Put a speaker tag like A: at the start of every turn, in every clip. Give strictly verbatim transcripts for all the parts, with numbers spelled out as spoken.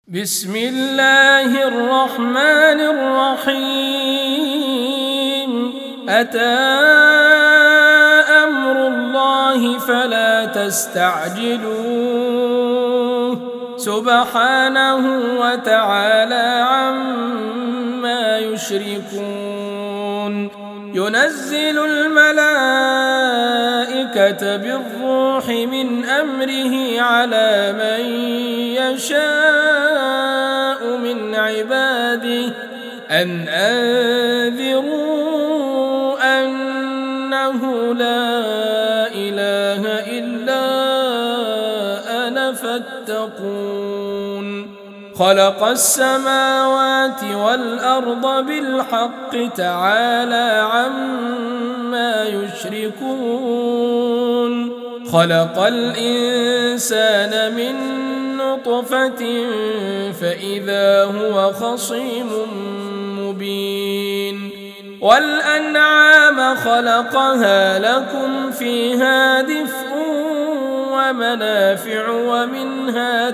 A: بسم الله الرحمن الرحيم أتى أمر الله فلا تستعجلوه سبحانه وتعالى عما يشركون ينزل الملائكة بالروح من أمره على من يشاء من عباده أن أنذروا أنه لا إله إلا أنا فاتقون خلق السماوات والأرض بالحق تعالى عما يشركون خلق الإنسان من نطفة فإذا هو خصيم مبين والأنعام خلقها لكم فيها دفء ومنافع ومنها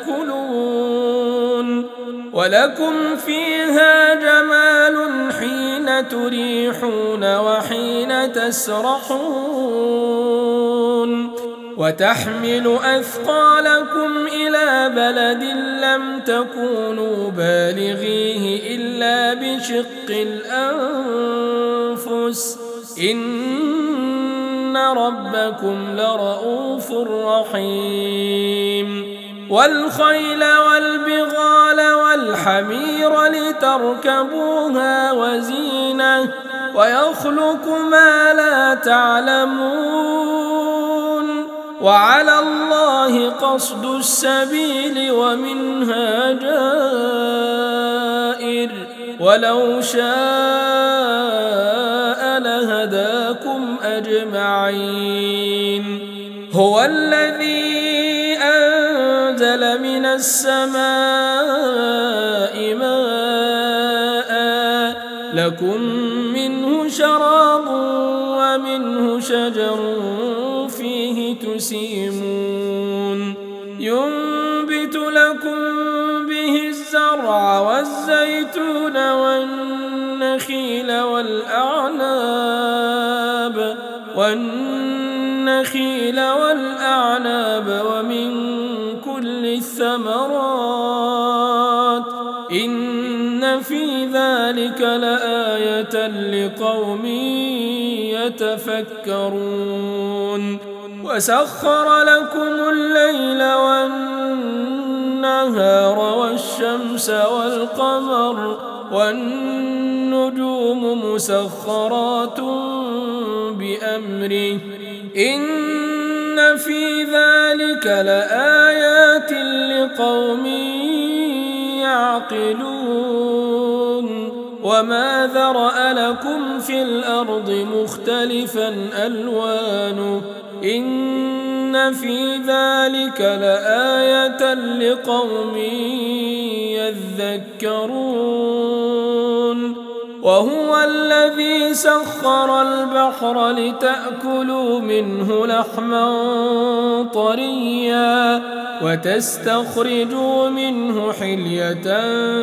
A: تأكلون ولكم فيها جمال حين تريحون وحين تسرحون وتحمل أثقالكم إلى بلد لم تكونوا بالغيه إلا بشق الأنفس إن ربكم لرؤوف رحيم والخيل والبغال والحمير لتركبوها وزينة ويخلق ما لا تعلمون وعلى الله قصد السبيل ومنها جائر ولو شاء لهداكم أجمعين هو الذي أنزل من السماء ماء لكم منه شراب ومنه شجر فيه تسيمون ينبت لكم به الزرع والزيتون والنخيل والأعناب والنخيل والأعناب ومن كل الثمرات إن في ذلك لآية لقوم يتفكرون وسخر لكم الليل والنهار والشمس والقمر والنجوم مسخرات بأمره إن في ذلك لآيات لقوم يعقلون وما ذرأ لكم في الأرض مختلفا ألوانه إن في ذلك لآية لقوم يذكرون وهو الذي سخر البحر لتأكلوا منه لحما طريا وتستخرجوا منه حلية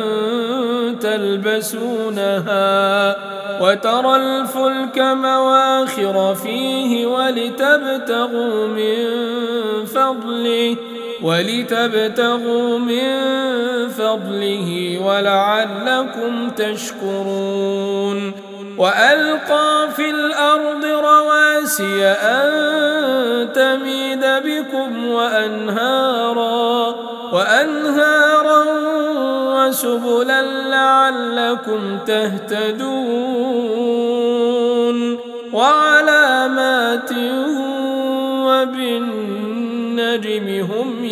A: تلبسونها وترى الفلك مواخر فيه ولتبتغوا من فضله ولتبتغوا من فضله ولعلكم تشكرون وألقى في الأرض رواسي أن تميد بكم وأنهارا وأنهارا وسبلا لعلكم تهتدون وعلامات وبالنجم هم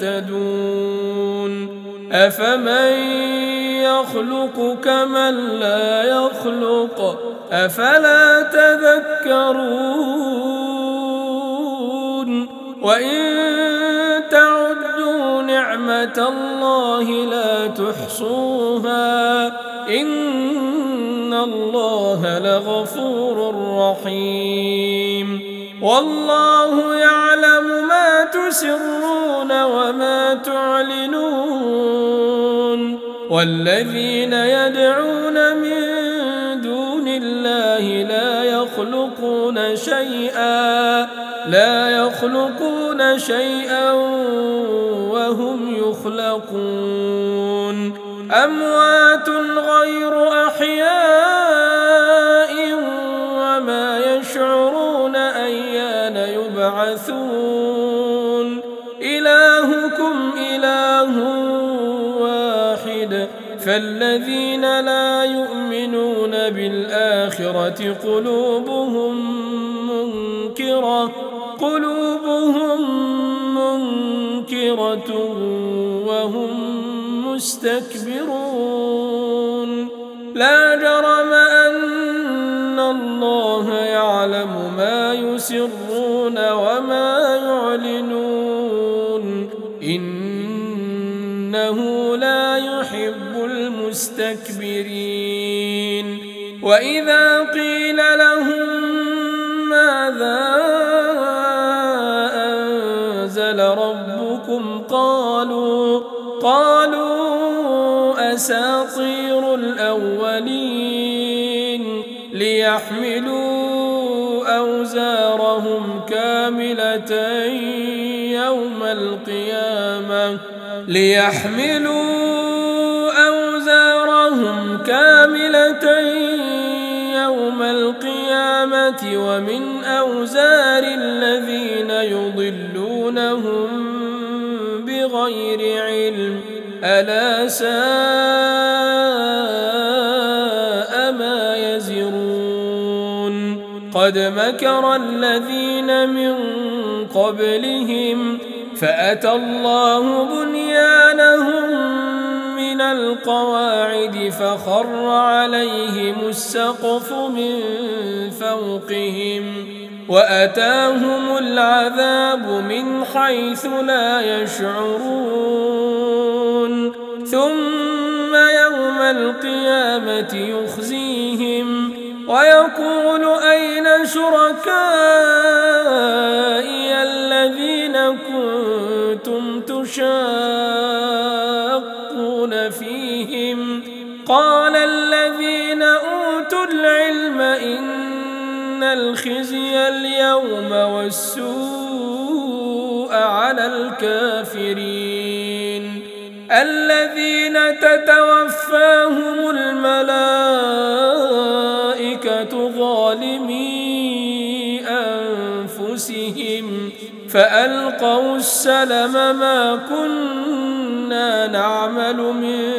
A: يهتدون أفمن يخلق كمن لا يخلق أفلا تذكرون وإن تعدوا نعمة الله لا تحصوها إن الله لغفور رحيم والله يعلم ما تسرون وما تعلنون والذين يدعون من دون الله لا يخلقون شيئا لا يخلقون شيئا وهم يخلقون أموات غير أحياء وما يشعرون أيان يبعثون إلهكم إله واحد فالذين لا يؤمنون بالآخرة قلوبهم منكرة قلوبهم منكرة وهم مستكبرون لا جرم أن الله يعلم ما يسرون وما يعلنون إنه لا يحب المستكبرين وإذا قيل لهم ماذا أنزل ربكم قالوا قالوا أساطير الأولين ليحملوا أوزارهم كاملة يوم القيامة ليحملوا أوزارهم كاملة يوم القيامة ومن أوزار الذين يضلونهم بغير علم ألا ساء ما يزرون قد مكر الذين من قبلهم فأتى الله بنيانهم من القواعد فخر عليهم السقف من فوقهم وأتاهم العذاب من حيث لا يشعرون ثم يوم القيامة يخزيهم ويقول أين شركائي الذين كنتم تشاقون فيهم قال الذين أوتوا العلم إن الخزي اليوم والسوء على الكافرين الذين تتوفاهم الملائكة ظالمي أنفسهم فألقوا السلم ما كنا نعمل من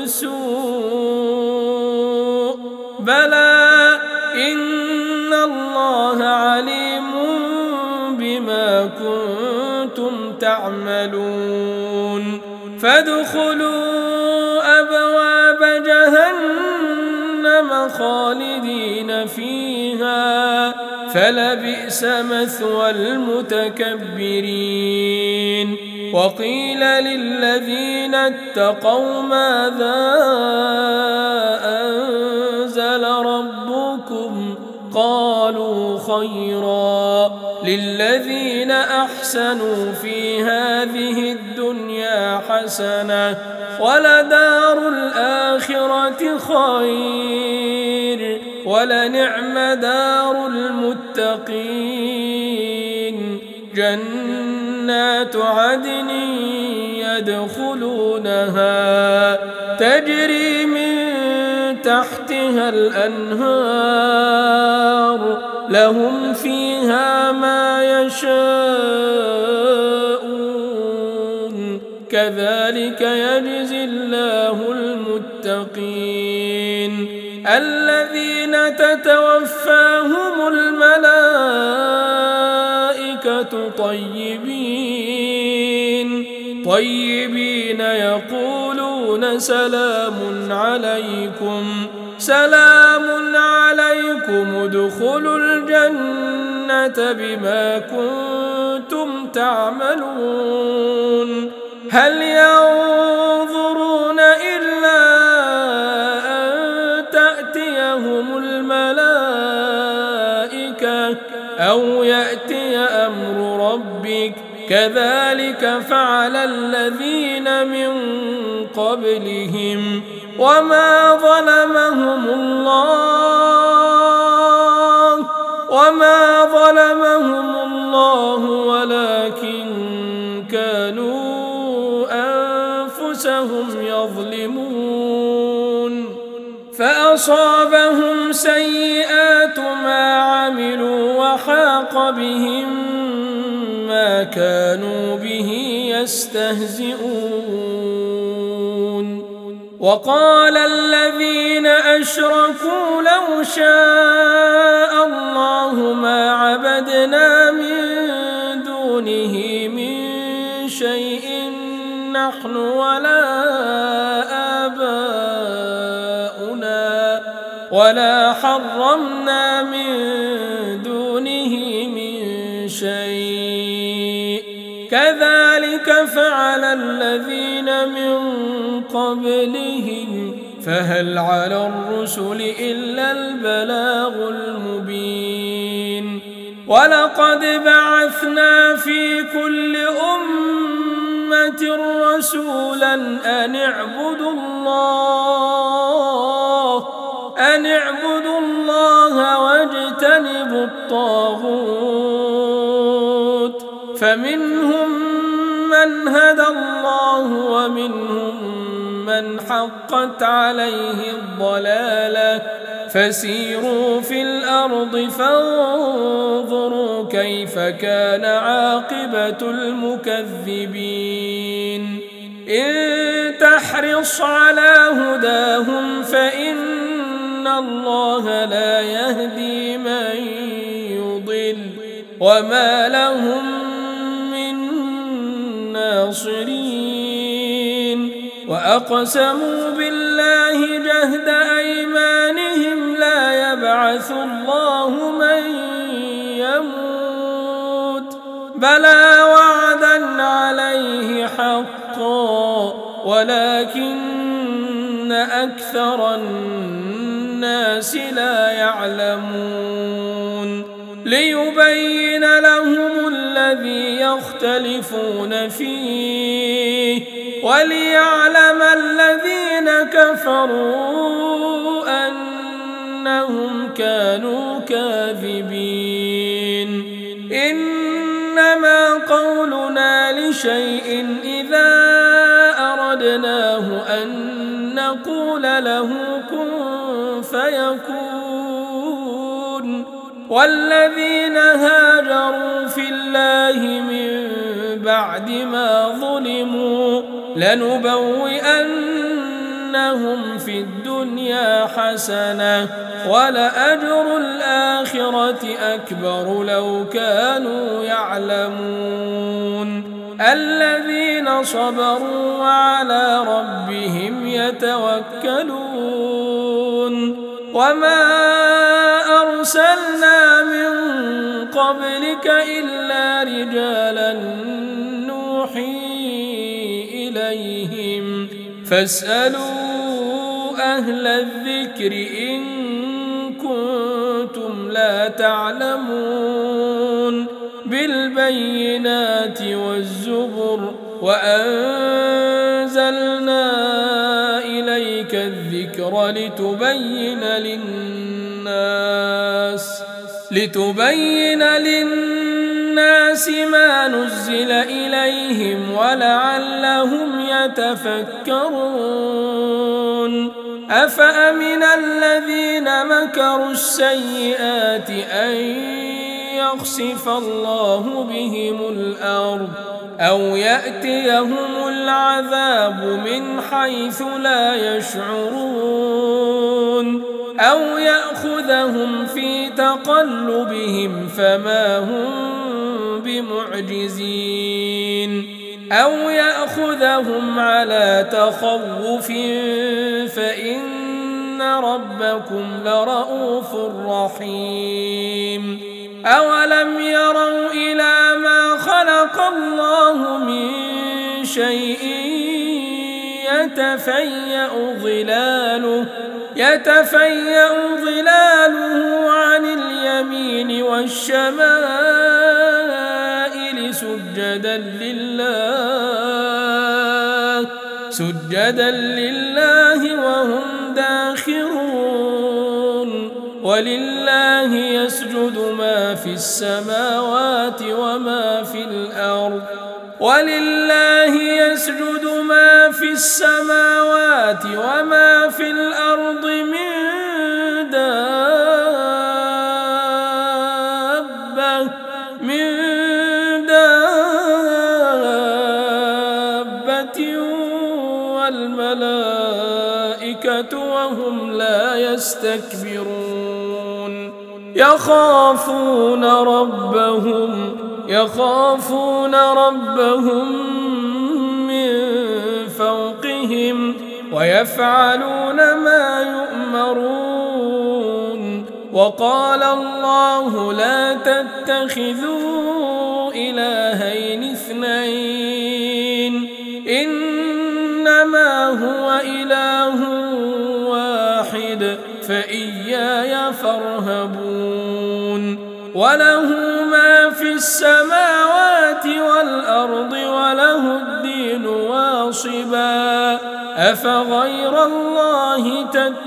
A: سوء بلى إن الله عليم بما كنتم تعملون فادخلوا أبواب جهنم خالدين فيها فلبئس مثوى المتكبرين وقيل للذين اتقوا ماذا أنزل ربكم قالوا خيرا للذين أحسنوا في هذه الدنيا حسنة ولدار الآخرة خير ولنعم دار المتقين جنات عدن يدخلونها تجري من تحتها الأنهار لهم فيها ما يشاءون كذلك يجزي الله المتقين الذين تتوفاهم الملائكة طيبين طيبين يقولون سلام عليكم سلام عليكم ادخلوا الجنة بما كنتم تعملون هل ينظرون إلا أن تأتيهم الملائكة أو يأتي أمر ربك كذلك فعل الذين من قبلهم وما ظلمهم الله وما ظلمهم الله ولكن كانوا أنفسهم يظلمون فأصابهم سيئات ما عملوا وحاق بهم ما كانوا به يستهزئون وقال الذين أشركوا لو شاء الله ما عبدنا من دونه من شيء نحن ولا آباؤنا ولا حرمنا من دونه من شيء كذلك فعل الذين من قبلهم فهل على الرسل إلا البلاغ المبين ولقد بعثنا في كل أمة رسولا أن اعبدوا الله أن اعبدوا الله واجتنبوا الطاغوت فمنهم من هدى الله ومنهم من حقت عليه الضلالة فسيروا في الأرض فانظروا كيف كان عاقبة المكذبين إن تحرص على هداهم فإن الله لا يهدي من يضل وما لهم من ناصرين وأقسموا بالله جهد أيمانهم لا يبعث الله من يموت بلى وعدا عليه حقا ولكن أكثر الناس لا يعلمون ليبين لهم الذي يختلفون فيه وليعلم الذين كفروا أنهم كانوا كاذبين إنما قولنا لشيء إذا أردناه أن نقول له كن فيكون والذين هاجروا في الله من بعد ما ظلموا لنبوئنهم في الدنيا حسنة ولأجر الآخرة أكبر لو كانوا يعلمون الذين صبروا وعلى ربهم يتوكلون وما أرسلنا من قبلك إلا رجالا نوحي إليهم فاسألوا أهل الذكر إن كنتم لا تعلمون بالبينات والزبر وأنزلنا إليك الذكر لتبين للناس لتبين للناس ما نزل إليهم ولعلهم يتفكرون أفأمن الذين مكروا السيئات أن يخسف الله بهم الأرض أو يأتيهم العذاب من حيث لا يشعرون أو يأخذهم في تقلبهم فما هم بمعجزين أو يأخذهم على تخوف فإن ربكم لرؤوف رحيم أولم يروا إلى ما خلق الله من شيء يتفيأ ظلاله يتفيأ ظلاله عن اليمين والشمائل سجدا لله سجدا سجدا لله وهم داخرون ولله يسجد ما في السماوات وما في الأرض ولله يسجد ما في السماوات وما في الأرض من دابة من دابة والملائكة وهم لا يستكبرون يخافون ربهم يخافون ربهم من فوقهم ويفعلون ما يؤمرون وقال الله لا تتخذوا إلهين اثنين إنما هو إله واحد فإياي فارهبون وله ما في السماوات والأرض وله الدين واصبا أفغير الله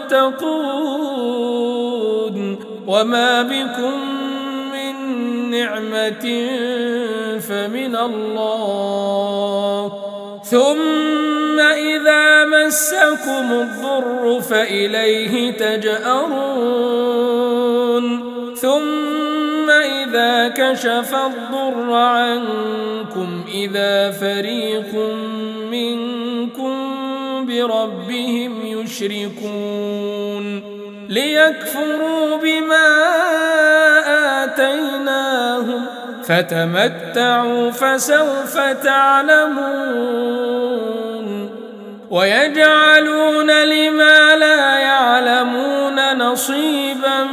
A: تتقون وما بكم من نعمة فمن الله ثم إذا مسكم الضر فإليه تجأرون ثم إذا كشف الضر عنكم إذا فريق منكم بربهم يشركون ليكفروا بما آتيناهم فتمتعوا فسوف تعلمون ويجعلون لما لا يعلمون نصيبا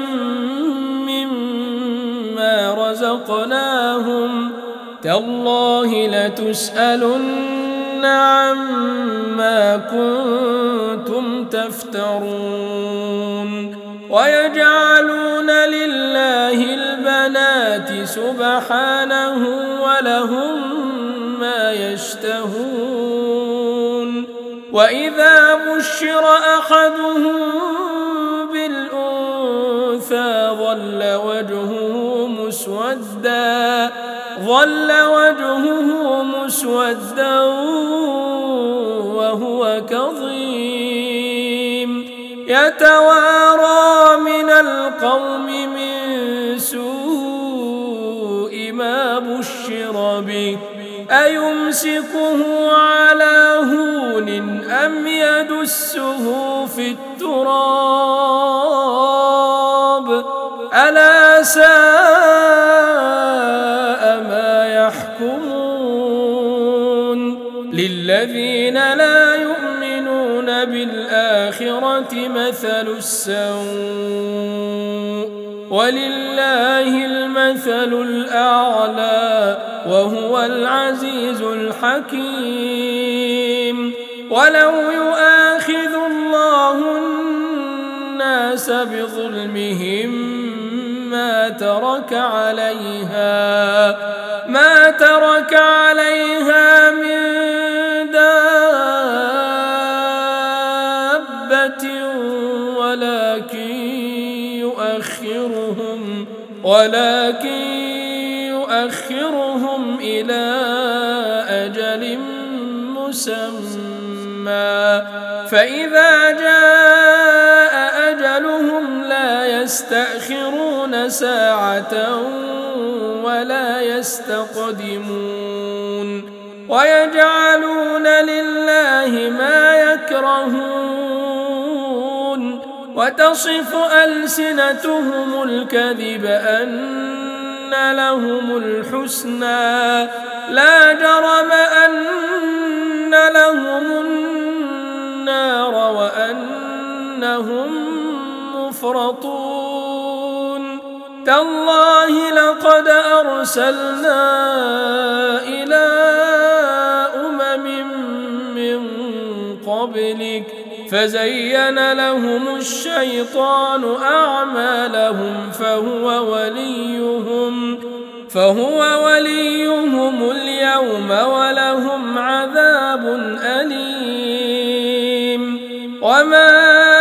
A: مما رزقناهم تالله لتسألن عما كنتم تفترون ويجعلون لله البنات سبحانه ولهم ما يشتهون وإذا بشر أحدهم بالأنثى ظل وجهه مسودا ظل وجهه مسودا وهو كظيم يتوارى من القوم من سوء ما بشر به أيمسكه على هون أم يدسه في التراب ألا ساء ما يحكمون للذين لا يؤمنون بالآخرة مثل السوء ولله المثل الأعلى وهو العزيز الحكيم ولو يؤاخذ الله الناس بظلمهم ما ترك عليها ما ترك عليها من دابة ولكن يؤخرهم ولكن يؤخرهم إلى أجل مسمى فإذا جاء أجلهم لا يستأخرون ساعة ولا يستقدمون ويجعلون لله ما يكرهون وتصف ألسنتهم الكذب أن لهم الحسنى لا جرم أن لهم النار وأنهم مفرطون تالله لقد أرسلنا إلى أمم من قبلك فزين لهم الشيطان أعمالهم فهو وليهم فهو وليهم اليوم ولهم عذاب أليم وما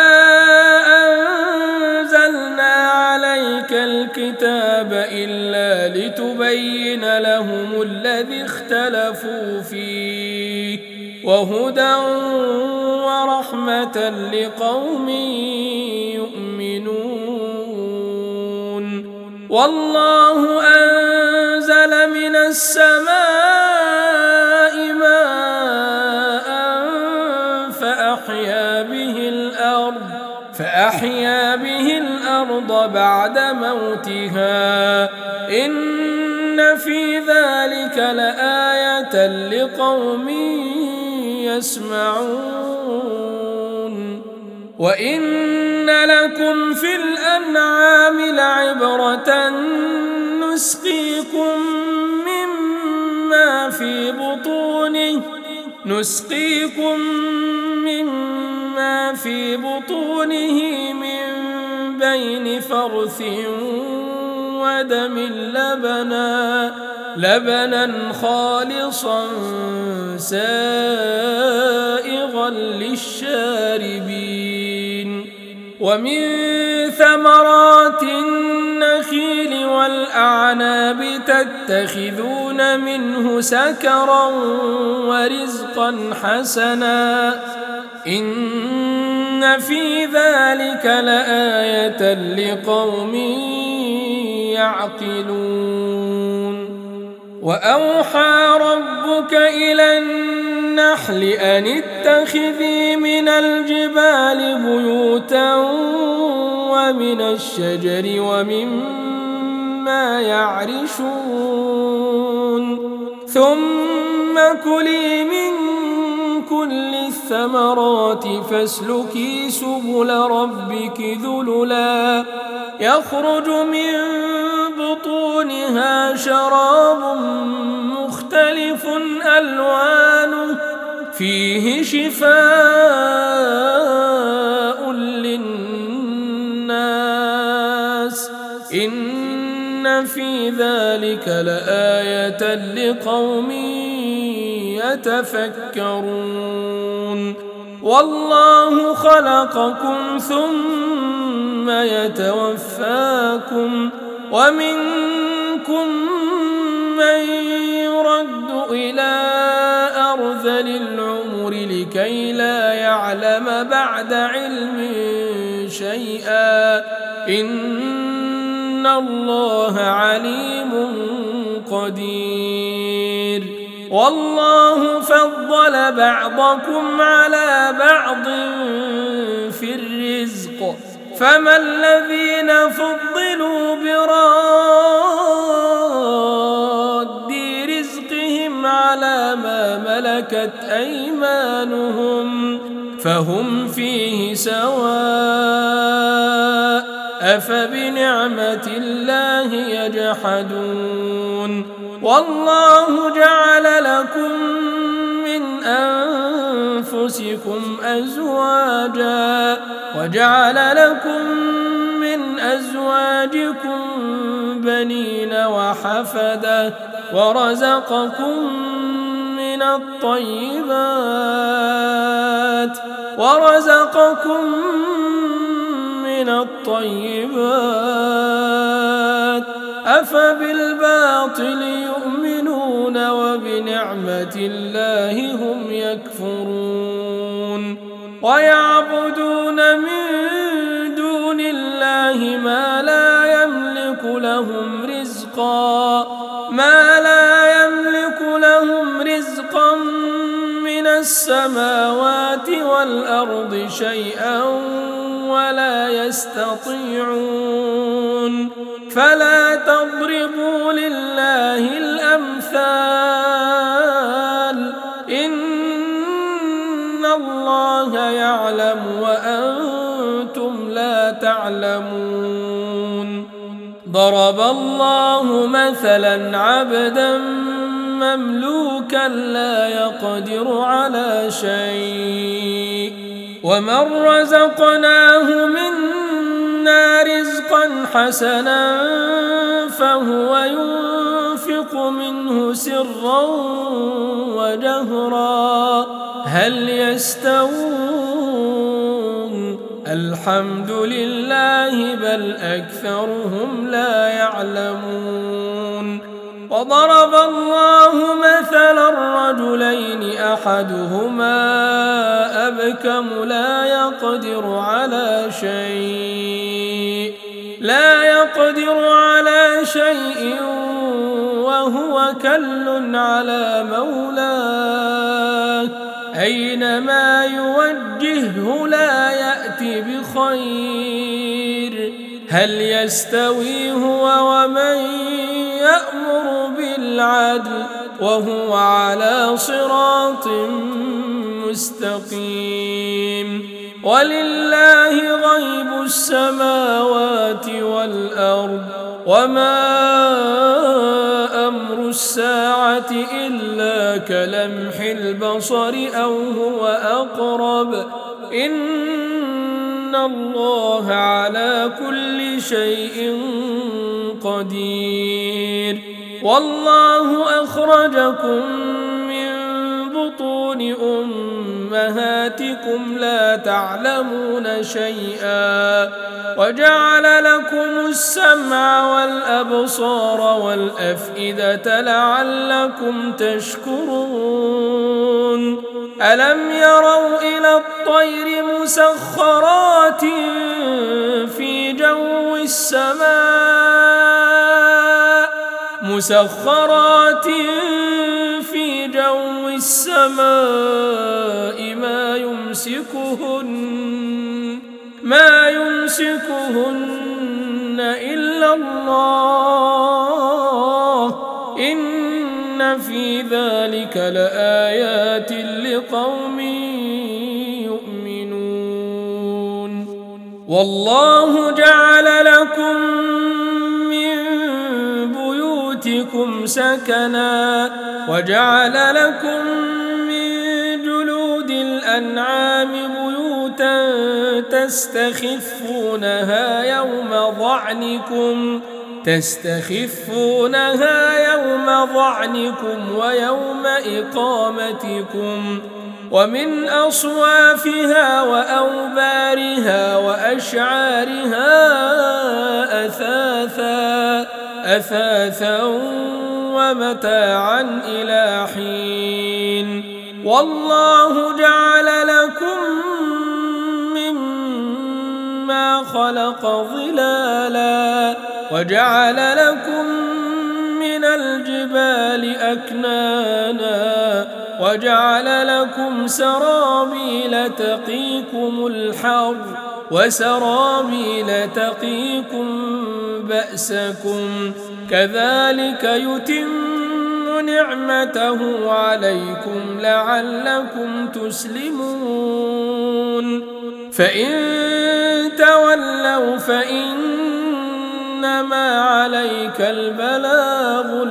A: أنزلنا عليك الكتاب إلا لتبين لهم الذي اختلفوا فيه وهدى ورحمة لقوم يؤمنون والله أنزل من السماء ماء فأحيا به الأرض فأحيا به الأرض بعد موتها إن في ذلك لآية لقوم يسمعون وإن لكم في الأنعام لعبرة نسقيكم مما في بطونه نسقيكم مما في بطونه من بين فرث ودم لبنا لبنا خالصا سائغا للشاربين ومن ثمرات النخيل والأعناب تتخذون منه سكرا ورزقا حسنا إن في ذلك لآية لقوم يعقلون وأوحى ربك إلى النحل أن اتخذي من الجبال بيوتا ومن الشجر ومما يعرشون ثم كلي من كل الثمرات فاسلكي سبل ربك ذللا يخرج من بطونها شراب مختلف ألوانه فيه شفاء للناس إن في ذلك لآية لقوم يتفكرون والله خلقكم ثم يتوفاكم ومنكم من يرد إلى أرذل العمر لكي لا يعلم بعد علم شيئا إن الله عليم قدير والله فضل بعضكم على بعض في الرزق فما الذين فضلوا براد رزقهم على ما ملكت أيمانهم فهم فيه سواء أفبنعمة الله يجحدون والله جعل لكم من أنفسكم أزواجا وجعل لكم من أزواجكم بنين وحفدة ورزقكم من الطيبات ورزقكم من الطيبات أفبالباطل يؤمنون وبنعمة الله هم يكفرون ويعبدون من دون الله ما لا يملك لهم رزقا ما لا يملك لهم رزقا من السماوات والأرض شيئا ولا يستطيعون فلا تضربوا لله الأمثال إن الله يعلم وأنتم لا تعلمون ضرب الله مثلا عبدا مملوكا لا يقدر على شيء ومن رزقناه منا رزقا حسنا فهو ينفق منه سرا وجهرا هل يستوون الحمد لله بل أكثرهم لا يعلمون وضرب الله مثلا الرجلين أحدهما أبكم لا يقدر على شيء لا يقدر على شيء وهو كل على مولاه أينما يوجهه لا يأتي بخير هل يستوي هو ومن يأمر بالعدل وهو على صراط مستقيم ولله غيب السماوات والأرض وما أمر الساعة إلا كلمح البصر أو هو أقرب إن الله على كل شيء قدير والله أخرجكم من بطون أمهاتكم لا تعلمون شيئا وجعل لكم السمع والأبصار والأفئدة لعلكم تشكرون ألم يروا إلى الطير مسخرات في جو السماء مسخرات في جو السماء ما يمسكهن ما يمسكهن إلا الله إن في ذلك لآيات لقوم يؤمنون والله جعل لكم من بيوتكم سكنا وجعل لكم من جلود الأنعام بيوتا تستخفونها يوم ظعنكم تستخفونها يوم ظعنكم ويوم إقامتكم ومن أصوافها وأوبارها وأشعارها أثاثا أثاثا ومتاعا إلى حين والله جعل لكم مما خلق ظلالا وجعل لكم من الجبال أكنانا وجعل لكم سرابيل تقيكم الحر وسرابيل تقيكم بأسكم كذلك يتم نعمته عليكم لعلكم تسلمون فإن تولوا فإنما عليك البلاغ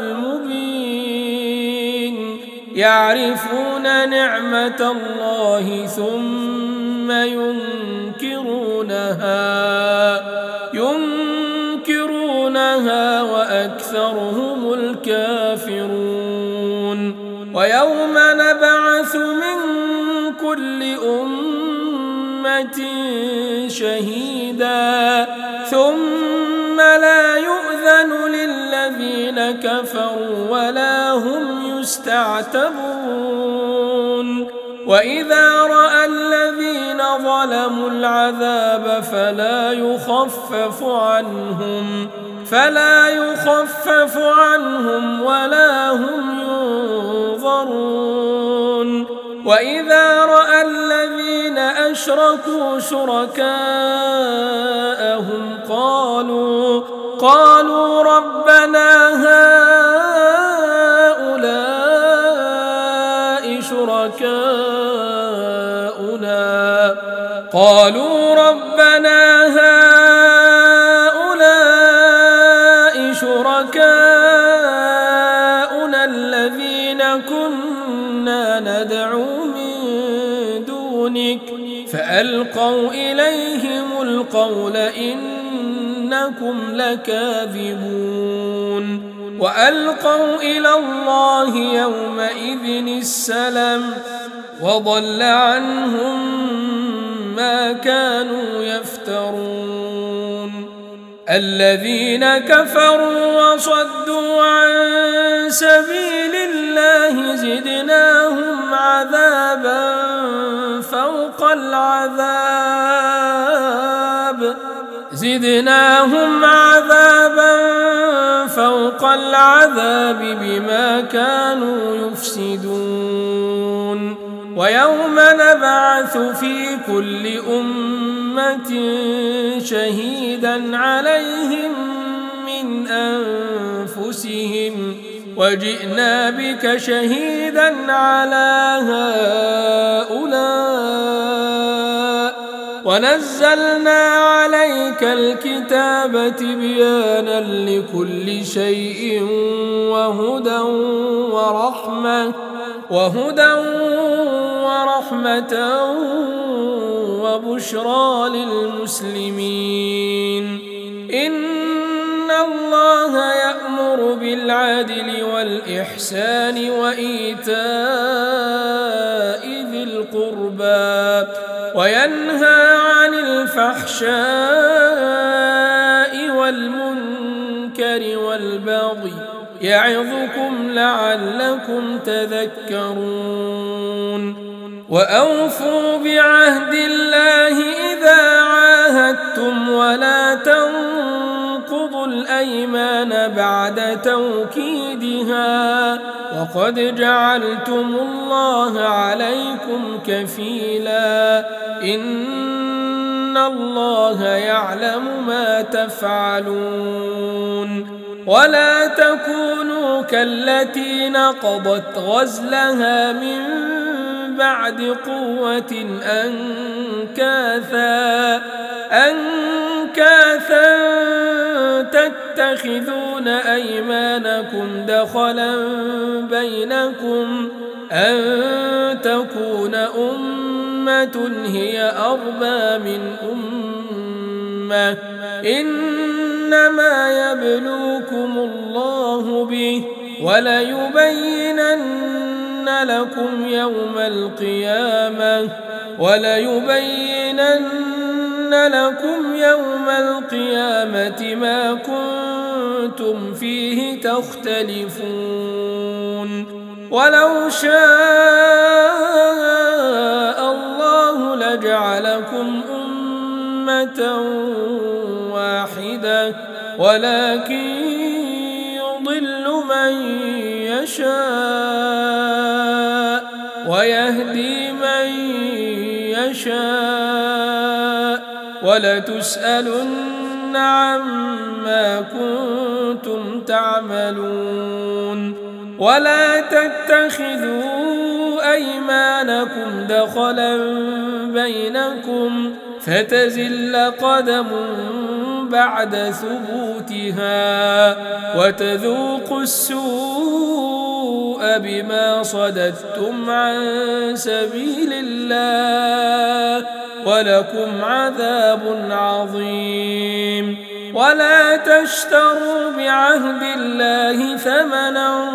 A: المبين يعرفون نعمة الله ثم ينكرونها ينكرونها وأكثرهم الكافرون ويوم نبعث من كل أمة شهيدا ثم لا يؤذن للذين كفروا ولا هم يستعتبون وإذا رأى الذين ظلموا العذاب فلا يخفف عنهم فلا يخفف عنهم ولا هم ينظرون وإذا رأى الذين أشركوا شركاءهم قالوا قالوا ربنا هؤلاء شركاؤنا قالوا ربنا هؤلاء شركاؤنا الذين كنا ندعو من دونك فألقوا إليهم القول إنكم لكاذبون وألقوا إلى الله يومئذ السلام وضل عنهم ما كانوا يفترون الذين كفروا وصدوا عن سبيل الله زدناهم عذابا فوق العذاب زدناهم عذابا فوق العذاب بما كانوا يفسدون ويوم نبعث في كل أمة شهيدا عليهم من أنفسهم وجئنا بك شهيدا على هؤلاء ونزلنا عليك الكتاب تبيانا لكل شيء وهدى ورحمة وهدى ورحمة وبشرى للمسلمين إن الله يأمر بالعدل والإحسان وإيتاء ذي القربى وينهى عن الفحشاء والمنكر والبغي يعظكم لعلكم تذكرون وأوفوا بعهد الله إذا عاهدتم ولا تنقضوا الأيمان بعد توكيدها وقد جعلتم الله عليكم كفيلا إن الله يعلم ما تفعلون ولا تكونوا كالتي نقضت غزلها من بعد قوة أنكاثا أنكاثا تتخذون أيمانكم دخلا بينكم أن تكون أمة هي أربى من أمة إنما يبلوكم الله به وليبينن لكم يوم القيامة وليبينن لكم يوم القيامة ما كنتم فيه تختلفون ولو شاء الله لجعلكم أمة واحدة ولكن يضل من يشاء ويهدي من يشاء ولتسألن عما كنتم تعملون ولا تتخذوا أيمانكم دخلا بينكم فتزل قدم بعد ثبوتها وتذوقوا السوء بما صددتم عن سبيل الله ولكم عذاب عظيم ولا تشتروا بعهد الله ثمنا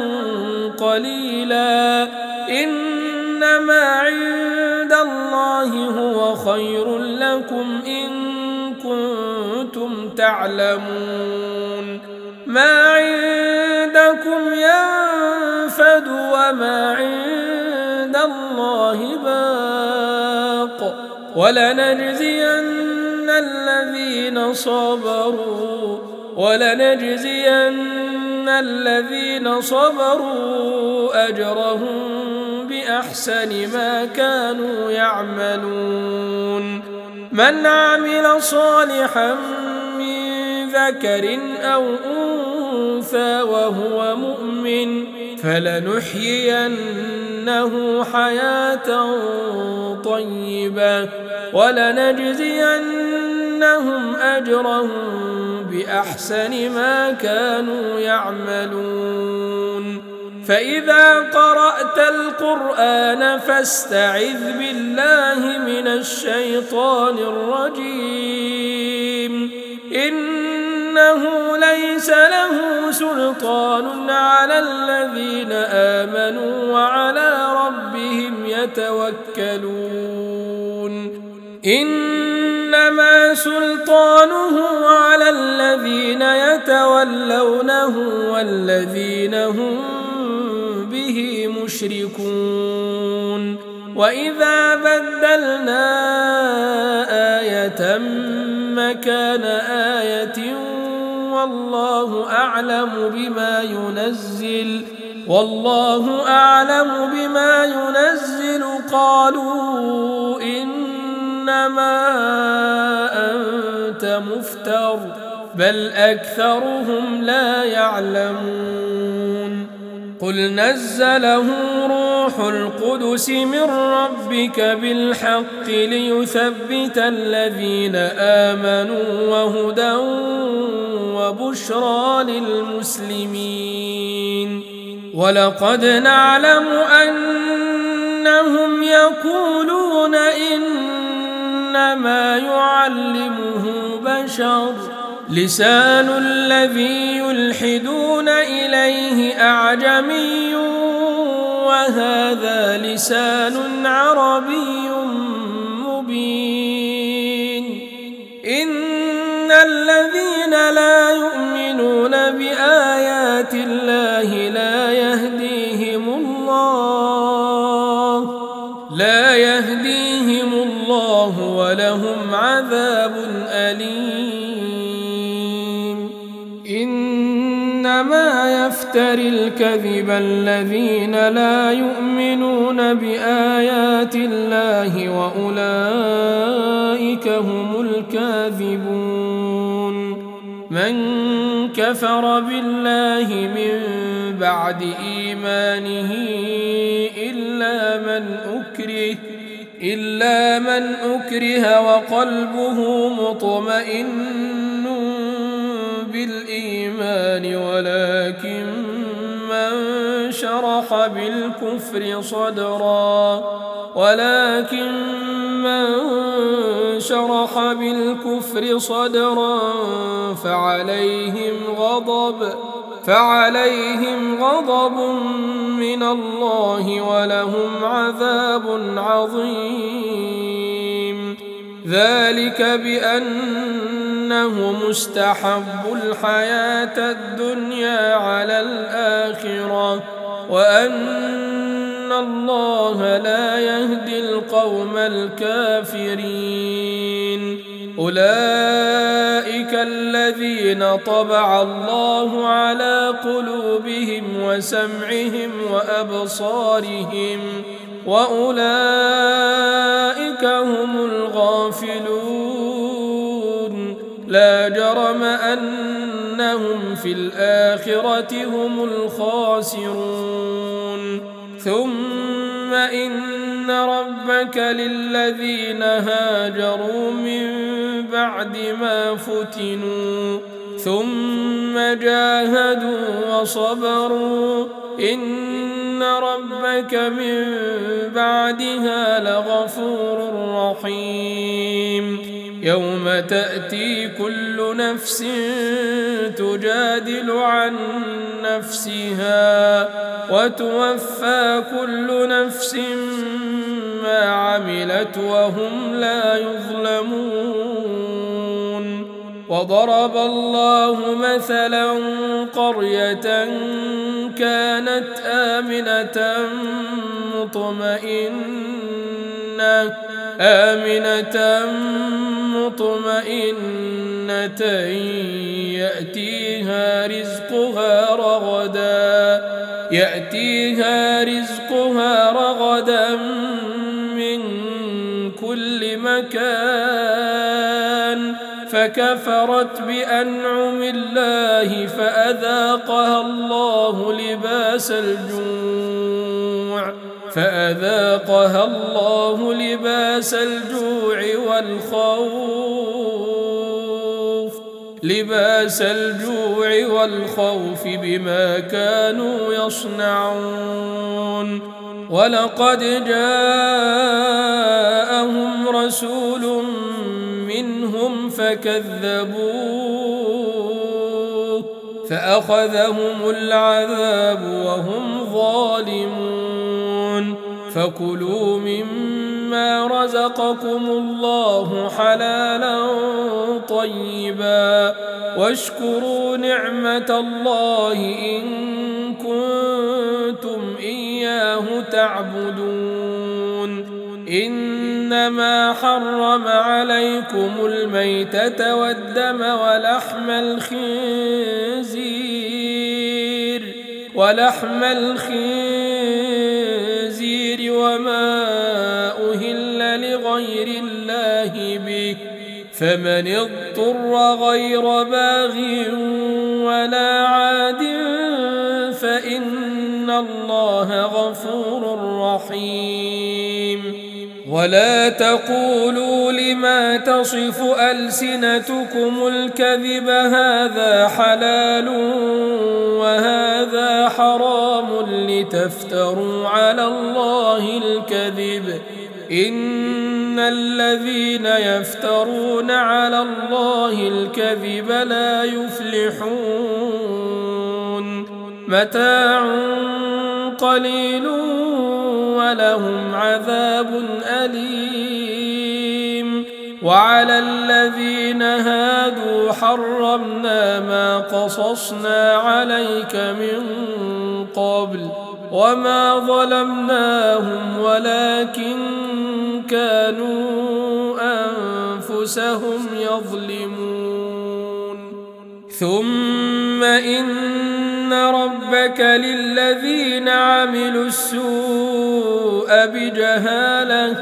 A: قليلا إنما عند الله هو خير لكم إن كنتم تعلمون ما عندكم ينفد وما عند الله باق ولنجزين الذين صبروا ولنجزين الذين صبروا أجرهم بأحسن ما كانوا يعملون من عمل صالحا من ذكر أو أنثى وهو مؤمن فلنحيينه حياة طيبة ولنجزينهم أجرهم بأحسن ما كانوا يعملون فإذا قرأت القرآن فاستعذ بالله من الشيطان الرجيم إنه ليس له سلطان على الذين آمنوا وعلى ربهم يتوكلون إنما سلطانه على الذين يتولونه والذين هم به مشركون وإذا بدلنا آية مكان آية والله أعلم بما ينزل والله أعلم بما ينزل قالوا إنما أنت مفتر بل أكثرهم لا يعلمون قل نزله روح القدس من ربك بالحق ليثبت الذين آمنوا وهدى وبشرى للمسلمين ولقد نعلم أنهم يقولون إنما يعلمه بشر لسان الذي يلحدون إليه أعجمي وهذا لسان عربي مبين إن الذين لا يؤمنون بآيات الله لا يهديهم الله لا يهديهم الله ولهم عذاب أليم إنما يفتري الكذب الذين لا يؤمنون بآيات الله وأولئك هم الكاذبون من كفر بالله من بعد إيمانه إلا من أكره إلا من أكره وقلبه مطمئن بالإيمان ولكن من شرح بالكفر صدرا ولكن من شرح بالكفر صدرا فعليهم غضب فعليهم غضب من الله ولهم عذاب عظيم ذلك بأنه مستحب الحياة الدنيا على الآخرة وأن الله لا يهدي القوم الكافرين أولئك الذين طبع الله على قلوبهم وسمعهم وأبصارهم وأولئك هم الغافلون لا جرم أنهم في الآخرة هم الخاسرون ثم إن ربك للذين هاجروا من بعد ما فتنوا ثم جاهدوا وصبروا إن ربك من بعدها لغفور رحيم يوم تأتي كل نفس تجادل عن نفسها وتوفى كل نفس ما عملت وهم لا يظلمون وضرب الله مثلا قرية كانت آمنة مطمئنة آمنة مطمئنة يأتيها رزقها رغدا يأتيها رزقها رغدا من كل مكان فكفرت بأنعم الله فأذاقها الله لباس الجوع فأذاقها الله لباس الجوع والخوف لباس الجوع والخوف بما كانوا يصنعون ولقد جاءهم رسول منهم فكذبوه فأخذهم العذاب وهم ظالمون فكلوا مما مما رزقكم الله حلالا طيبا واشكروا نعمة الله إن كنتم إياه تعبدون إنما حرم عليكم الميتة والدم ولحم الخنزير ولحم الخنزير وما أهل لغير الله به فمن اضطر غير باغ ولا عاد فإن الله غفور رحيم ولا تقولوا لما تصف ألسنتكم الكذب هذا حلال وهذا حرام لتفتروا على الله الكذب إن الذين يفترون على الله الكذب لا يفلحون متاع قليل ولهم عذاب أليم وعلى الذين هادوا حرمنا ما قصصنا عليك من قبل وما ظلمناهم ولكن كانوا أنفسهم يظلمون ثم إن ربك للذين عملوا السوء بجهالة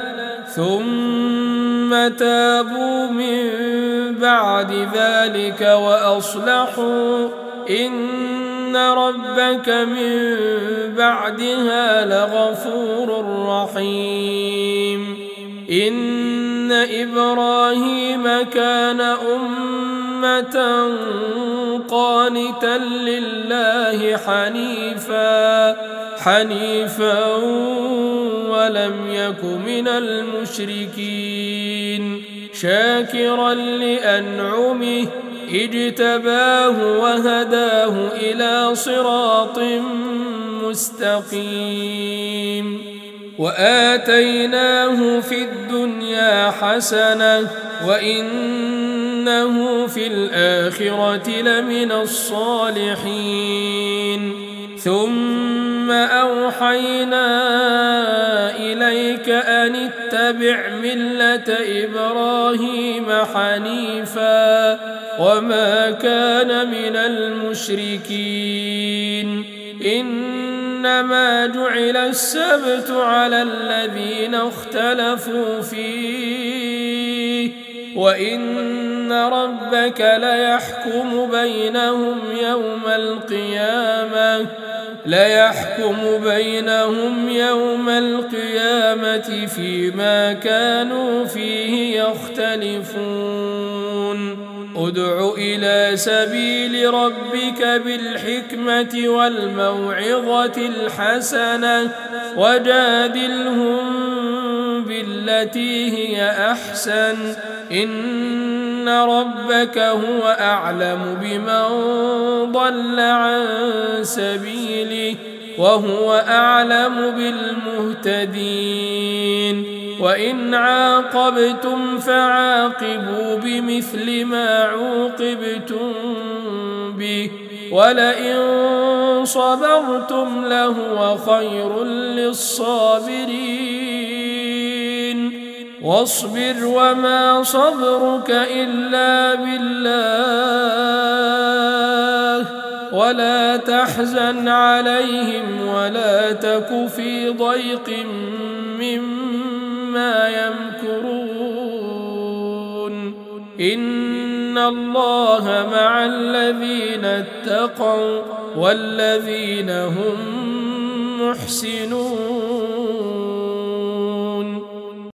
A: ثم تابوا من بعد ذلك وأصلحوا إن ربك من بعدها لغفور رحيم إن إبراهيم كان أمة قانتا لله حنيفا حنيفا ولم يك من المشركين شاكرا لأنعمه اجتباه وهداه إلى صراط مستقيم وآتيناه في الدنيا حسنة وإنه في الآخرة لمن الصالحين ثم أوحينا إليك أن اتبع ملة إبراهيم حنيفا وما كان من المشركين إنما جعل السبت على الذين اختلفوا فيه وإن ربك ليحكم بينهم يوم القيامة ليحكم بينهم يوم القيامة فيما كانوا فيه يختلفون ادع إلى سبيل ربك بالحكمة والموعظة الحسنة وجادلهم بالتي هي أحسن إن ربك هو أعلم بمن ضل عن سبيله وهو أعلم بالمهتدين وإن عاقبتم فعاقبوا بمثل ما عوقبتم به ولئن صبرتم لهو خير للصابرين واصبر وما صبرك إلا بالله ولا تحزن عليهم ولا تك في ضيق مما يمكرون إن الله مع الذين اتقوا والذين هم محسنون.